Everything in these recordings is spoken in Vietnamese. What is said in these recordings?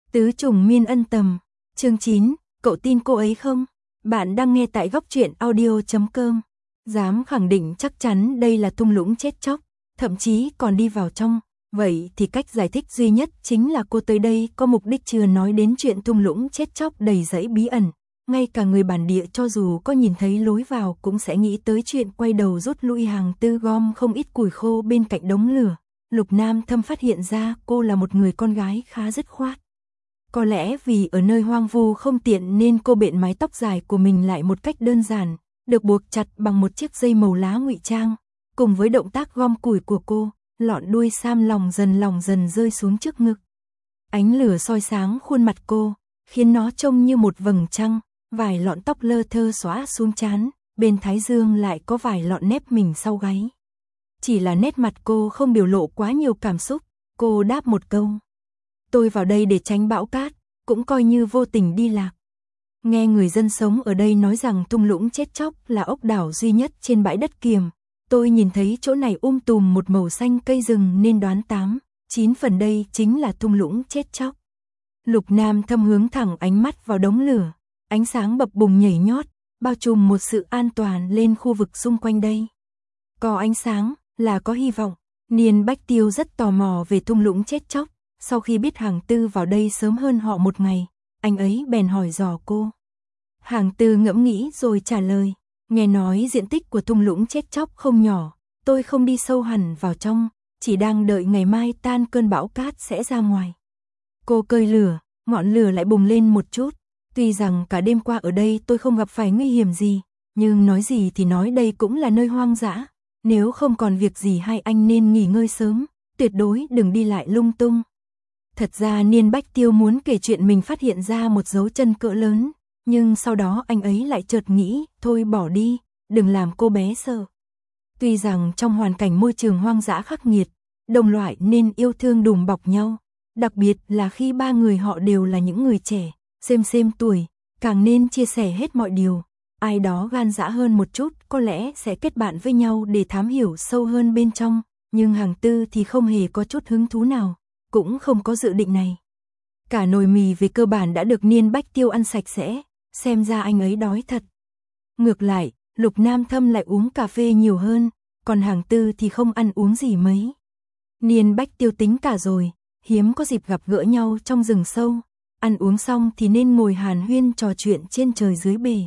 Tứ trùng miên ân tầm, chương 9, cậu tin cô ấy không? Bạn đang nghe tại góc truyện audio.com. Dám khẳng định chắc chắn đây là thung lũng chết chóc, thậm chí còn đi vào trong. Vậy thì cách giải thích duy nhất chính là cô tới đây có mục đích, chưa nói đến chuyện thung lũng chết chóc đầy rẫy bí ẩn. Ngay cả người bản địa cho dù có nhìn thấy lối vào cũng sẽ nghĩ tới chuyện quay đầu rút lui. Hàng Tư gom không ít củi khô bên cạnh đống lửa. Lục Nam Thâm phát hiện ra cô là một người con gái khá dứt khoát. Có lẽ vì ở nơi hoang vu không tiện nên cô bện mái tóc dài của mình lại một cách đơn giản, được buộc chặt bằng một chiếc dây màu lá ngụy trang. Cùng với động tác gom củi của cô, lọn đuôi sam lòng dần rơi xuống trước ngực. Ánh lửa soi sáng khuôn mặt cô, khiến nó trông như một vầng trăng. Vài lọn tóc lơ thơ xõa xuống trán, bên thái dương lại có vài lọn nếp mình sau gáy. Chỉ là nét mặt cô không biểu lộ quá nhiều cảm xúc, cô đáp một câu. Tôi vào đây để tránh bão cát, cũng coi như vô tình đi lạc. Nghe người dân sống ở đây nói rằng thung lũng chết chóc là ốc đảo duy nhất trên bãi đất Kiềm. Tôi nhìn thấy chỗ này tùm một màu xanh cây rừng nên đoán 8-9 phần đây chính là thung lũng chết chóc. Lục Nam Thâm hướng thẳng ánh mắt vào đống lửa. Ánh sáng bập bùng nhảy nhót, bao trùm một sự an toàn lên khu vực xung quanh đây. Có ánh sáng là có hy vọng. Niên Bách Tiêu rất tò mò về thung lũng chết chóc. Sau khi biết Hàng Tư vào đây sớm hơn họ một ngày, anh ấy bèn hỏi dò cô. Hàng Tư ngẫm nghĩ rồi trả lời. Nghe nói diện tích của thung lũng chết chóc không nhỏ. Tôi không đi sâu hẳn vào trong, chỉ đang đợi ngày mai tan cơn bão cát sẽ ra ngoài. Cô cơi lửa, ngọn lửa lại bùng lên một chút. Tuy rằng cả đêm qua ở đây tôi không gặp phải nguy hiểm gì, nhưng nói gì thì nói đây cũng là nơi hoang dã. Nếu không còn việc gì hai anh nên nghỉ ngơi sớm, tuyệt đối đừng đi lại lung tung. Thật ra Niên Bách Tiêu muốn kể chuyện mình phát hiện ra một dấu chân cỡ lớn, nhưng sau đó anh ấy lại chợt nghĩ, thôi bỏ đi, đừng làm cô bé sợ. Tuy rằng trong hoàn cảnh môi trường hoang dã khắc nghiệt, đồng loại nên yêu thương đùm bọc nhau, đặc biệt là khi ba người họ đều là những người trẻ. Xem tuổi, càng nên chia sẻ hết mọi điều. Ai đó gan dã hơn một chút có lẽ sẽ kết bạn với nhau để thám hiểu sâu hơn bên trong. Nhưng Hàng Tư thì không hề có chút hứng thú nào, cũng không có dự định này. Cả nồi mì về cơ bản đã được Niên Bách Tiêu ăn sạch sẽ, xem ra anh ấy đói thật. Ngược lại, Lục Nam Thâm lại uống cà phê nhiều hơn, còn Hàng Tư thì không ăn uống gì mấy. Niên Bách Tiêu tính cả rồi, hiếm có dịp gặp gỡ nhau trong rừng sâu. Ăn uống xong thì nên ngồi hàn huyên trò chuyện trên trời dưới bể.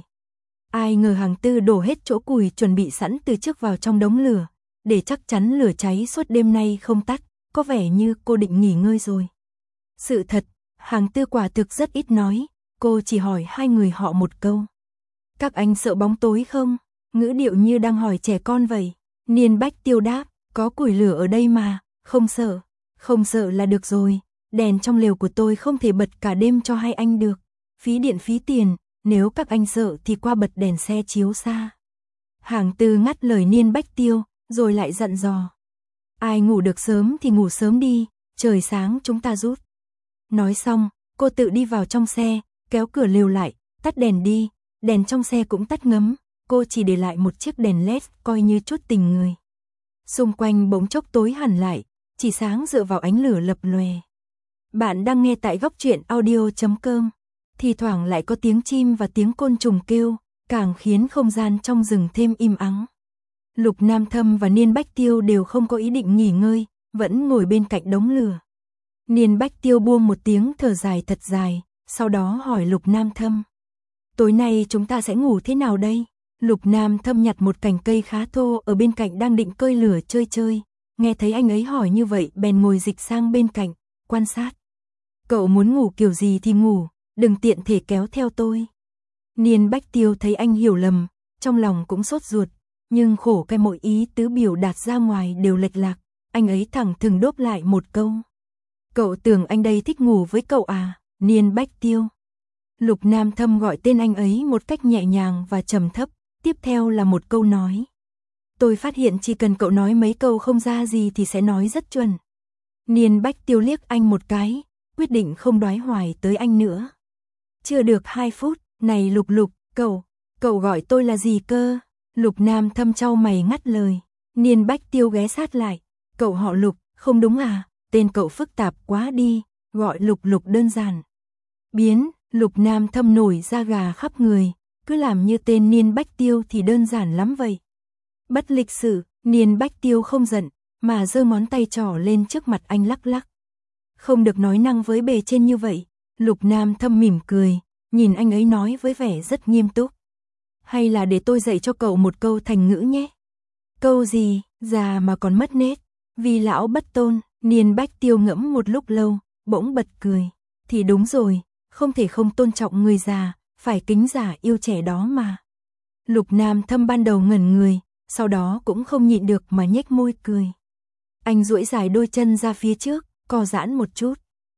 Ai ngờ Hàng Tư đổ hết chỗ củi chuẩn bị sẵn từ trước vào trong đống lửa, để chắc chắn lửa cháy suốt đêm nay không tắt, có vẻ như cô định nghỉ ngơi rồi. Sự thật, Hàng Tư quả thực rất ít nói, cô chỉ hỏi hai người họ một câu. Các anh sợ bóng tối không? Ngữ điệu như đang hỏi trẻ con vậy. Niên Bách Tiêu đáp, có củi lửa ở đây mà, không sợ là được rồi. Đèn trong lều của tôi không thể bật cả đêm cho hai anh được. Phí điện phí tiền, nếu các anh sợ thì qua bật đèn xe chiếu xa. Hàng Tư ngắt lời Niên Bách Tiêu, rồi lại dặn dò. Ai ngủ được sớm thì ngủ sớm đi, trời sáng chúng ta rút. Nói xong, cô tự đi vào trong xe, kéo cửa lều lại, tắt đèn đi, đèn trong xe cũng tắt ngấm. Cô chỉ để lại một chiếc đèn LED coi như chút tình người. Xung quanh bỗng chốc tối hẳn lại, chỉ sáng dựa vào ánh lửa lập lòe. Bạn đang nghe tại góc truyện audio.com. Thì thoảng lại có tiếng chim và tiếng côn trùng kêu, càng khiến không gian trong rừng thêm im ắng. Lục Nam Thâm và Niên Bách Tiêu đều không có ý định nghỉ ngơi, vẫn ngồi bên cạnh đống lửa. Niên Bách Tiêu buông một tiếng thở dài thật dài, sau đó hỏi Lục Nam Thâm. Tối nay chúng ta sẽ ngủ thế nào đây? Lục Nam Thâm nhặt một cành cây khá thô ở bên cạnh đang định cơi lửa chơi. Nghe thấy anh ấy hỏi như vậy bèn ngồi dịch sang bên cạnh, quan sát. Cậu muốn ngủ kiểu gì thì ngủ, đừng tiện thể kéo theo tôi. Niên Bách Tiêu thấy anh hiểu lầm, trong lòng cũng sốt ruột, nhưng khổ cái mọi ý tứ biểu đạt ra ngoài đều lệch lạc, anh ấy thẳng thừng đốp lại một câu. Cậu tưởng anh đây thích ngủ với cậu à, Niên Bách Tiêu. Lục Nam Thâm gọi tên anh ấy một cách nhẹ nhàng và trầm thấp, tiếp theo là một câu nói. Tôi phát hiện chỉ cần cậu nói mấy câu không ra gì thì sẽ nói rất chuẩn. Niên Bách Tiêu liếc anh một cái, quyết định không đoái hoài tới anh nữa. Chưa được 2 phút, này Lục, cậu gọi tôi là gì cơ? Lục Nam Thâm chau mày ngắt lời. Niên Bách Tiêu ghé sát lại. Cậu họ Lục, không đúng à? Tên cậu phức tạp quá đi, gọi Lục đơn giản. biến, Lục Nam Thâm nổi da gà khắp người, cứ làm như tên Niên Bách Tiêu thì đơn giản lắm vậy. Bất lịch sự, Niên Bách Tiêu không giận, mà giơ ngón tay trỏ lên trước mặt anh lắc lắc. Không được nói năng với bề trên như vậy, Lục Nam Thâm mỉm cười, nhìn anh ấy nói với vẻ rất nghiêm túc. Hay là để tôi dạy cho cậu một câu thành ngữ nhé. Câu gì, già mà còn mất nết, vì lão bất tôn. Niên Bách Tiêu ngẫm một lúc lâu, bỗng bật cười. Thì đúng rồi, không thể không tôn trọng người già, phải kính già yêu trẻ đó mà. Lục Nam Thâm ban đầu ngẩn người, sau đó cũng không nhịn được mà nhếch môi cười. Anh duỗi dài đôi chân ra phía trước, co giãn một chút.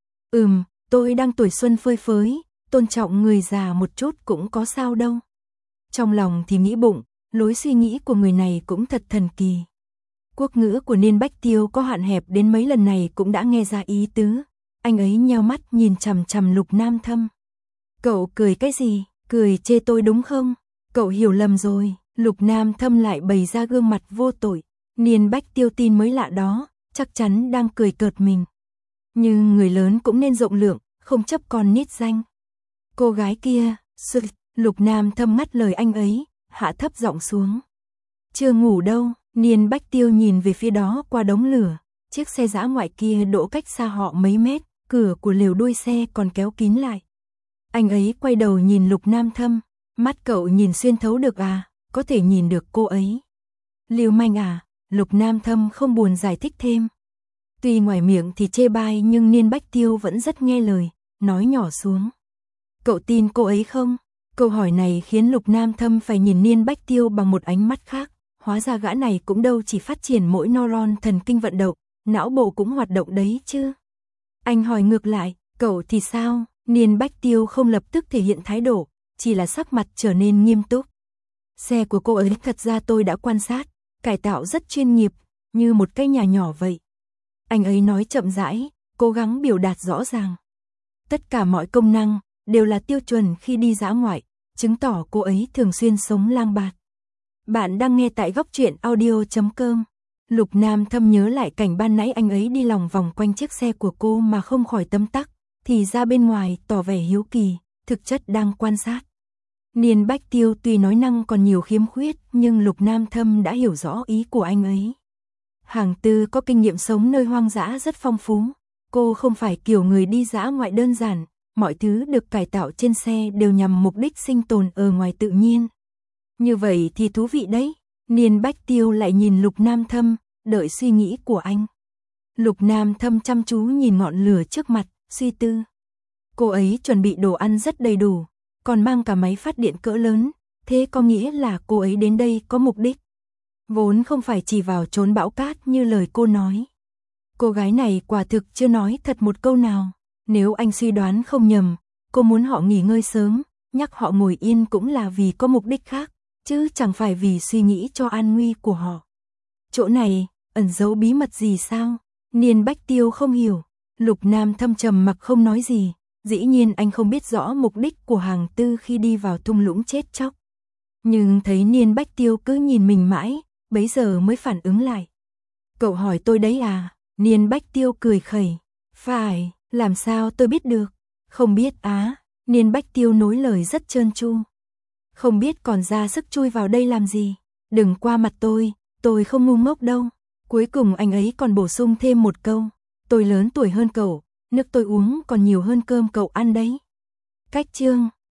Tôi đang tuổi xuân phơi phới, tôn trọng người già một chút cũng có sao đâu. Trong lòng thì nghĩ bụng, lối suy nghĩ của người này cũng thật thần kỳ. Quốc ngữ của Niên Bách Tiêu có hạn hẹp đến mấy lần này cũng đã nghe ra ý tứ. Anh ấy nheo mắt nhìn chằm chằm Lục Nam Thâm. Cậu cười cái gì? Cười chê tôi đúng không? Cậu hiểu lầm rồi. Lục Nam Thâm lại bày ra gương mặt vô tội. Niên Bách Tiêu tin mới lạ đó, chắc chắn đang cười cợt mình. Nhưng người lớn cũng nên rộng lượng, không chấp con nít danh. Cô gái kia, Lục Nam Thâm ngắt lời anh ấy, hạ thấp giọng xuống. Chưa ngủ đâu. Niên Bách Tiêu nhìn về phía đó qua đống lửa, chiếc xe dã ngoại kia đỗ cách xa họ mấy mét, cửa của lều đuôi xe còn kéo kín lại. Anh ấy quay đầu nhìn Lục Nam Thâm, mắt cậu nhìn xuyên thấu được à, có thể nhìn được cô ấy. Lưu manh à, Lục Nam Thâm không buồn giải thích thêm. Tuy ngoài miệng thì chê bai nhưng Niên Bách Tiêu vẫn rất nghe lời, nói nhỏ xuống. Cậu tin cô ấy không? Câu hỏi này khiến Lục Nam Thâm phải nhìn Niên Bách Tiêu bằng một ánh mắt khác. Hóa ra gã này cũng đâu chỉ phát triển mỗi neuron thần kinh vận động, não bộ cũng hoạt động đấy chứ. Anh hỏi ngược lại, cậu thì sao? Niên Bách Tiêu không lập tức thể hiện thái độ, chỉ là sắc mặt trở nên nghiêm túc. Xe của cô ấy thật ra tôi đã quan sát, cải tạo rất chuyên nghiệp, như một cái nhà nhỏ vậy. Anh ấy nói chậm rãi, cố gắng biểu đạt rõ ràng. Tất cả mọi công năng đều là tiêu chuẩn khi đi dã ngoại, chứng tỏ cô ấy thường xuyên sống lang bạt. Bạn đang nghe tại góc truyện audio.com. Lục Nam Thâm nhớ lại cảnh ban nãy anh ấy đi lòng vòng quanh chiếc xe của cô mà không khỏi tấm tắc, thì ra bên ngoài tỏ vẻ hiếu kỳ, thực chất đang quan sát. Niên Bách Tiêu tuy nói năng còn nhiều khiếm khuyết, nhưng Lục Nam Thâm đã hiểu rõ ý của anh ấy. Hàng Tư có kinh nghiệm sống nơi hoang dã rất phong phú, cô không phải kiểu người đi dã ngoại đơn giản, mọi thứ được cải tạo trên xe đều nhằm mục đích sinh tồn ở ngoài tự nhiên. Như vậy thì thú vị đấy. Niên Bách Tiêu lại nhìn Lục Nam Thâm, đợi suy nghĩ của anh. Lục Nam Thâm chăm chú nhìn ngọn lửa trước mặt, suy tư. Cô ấy chuẩn bị đồ ăn rất đầy đủ, còn mang cả máy phát điện cỡ lớn, thế có nghĩa là cô ấy đến đây có mục đích. Vốn không phải chỉ vào trốn bão cát như lời cô nói. Cô gái này quả thực chưa nói thật một câu nào. Nếu anh suy đoán không nhầm, cô muốn họ nghỉ ngơi sớm, nhắc họ ngồi yên cũng là vì có mục đích khác, chứ chẳng phải vì suy nghĩ cho an nguy của họ. Chỗ này, ẩn giấu bí mật gì sao? Niên Bách Tiêu không hiểu. Lục Nam Thâm trầm mặc không nói gì. Dĩ nhiên anh không biết rõ mục đích của Hàng Tư khi đi vào thung lũng chết chóc. Nhưng thấy Niên Bách Tiêu cứ nhìn mình mãi, bấy giờ mới phản ứng lại. Cậu hỏi tôi đấy à? Niên Bách Tiêu cười khẩy. Phải, làm sao tôi biết được? Không biết á. Niên Bách Tiêu nối lời rất trơn tru. Không biết còn ra sức chui vào đây làm gì. Đừng qua mặt tôi không ngu ngốc đâu. Cuối cùng anh ấy còn bổ sung thêm một câu. Tôi lớn tuổi hơn cậu, nước tôi uống còn nhiều hơn cơm cậu ăn đấy. Cách chương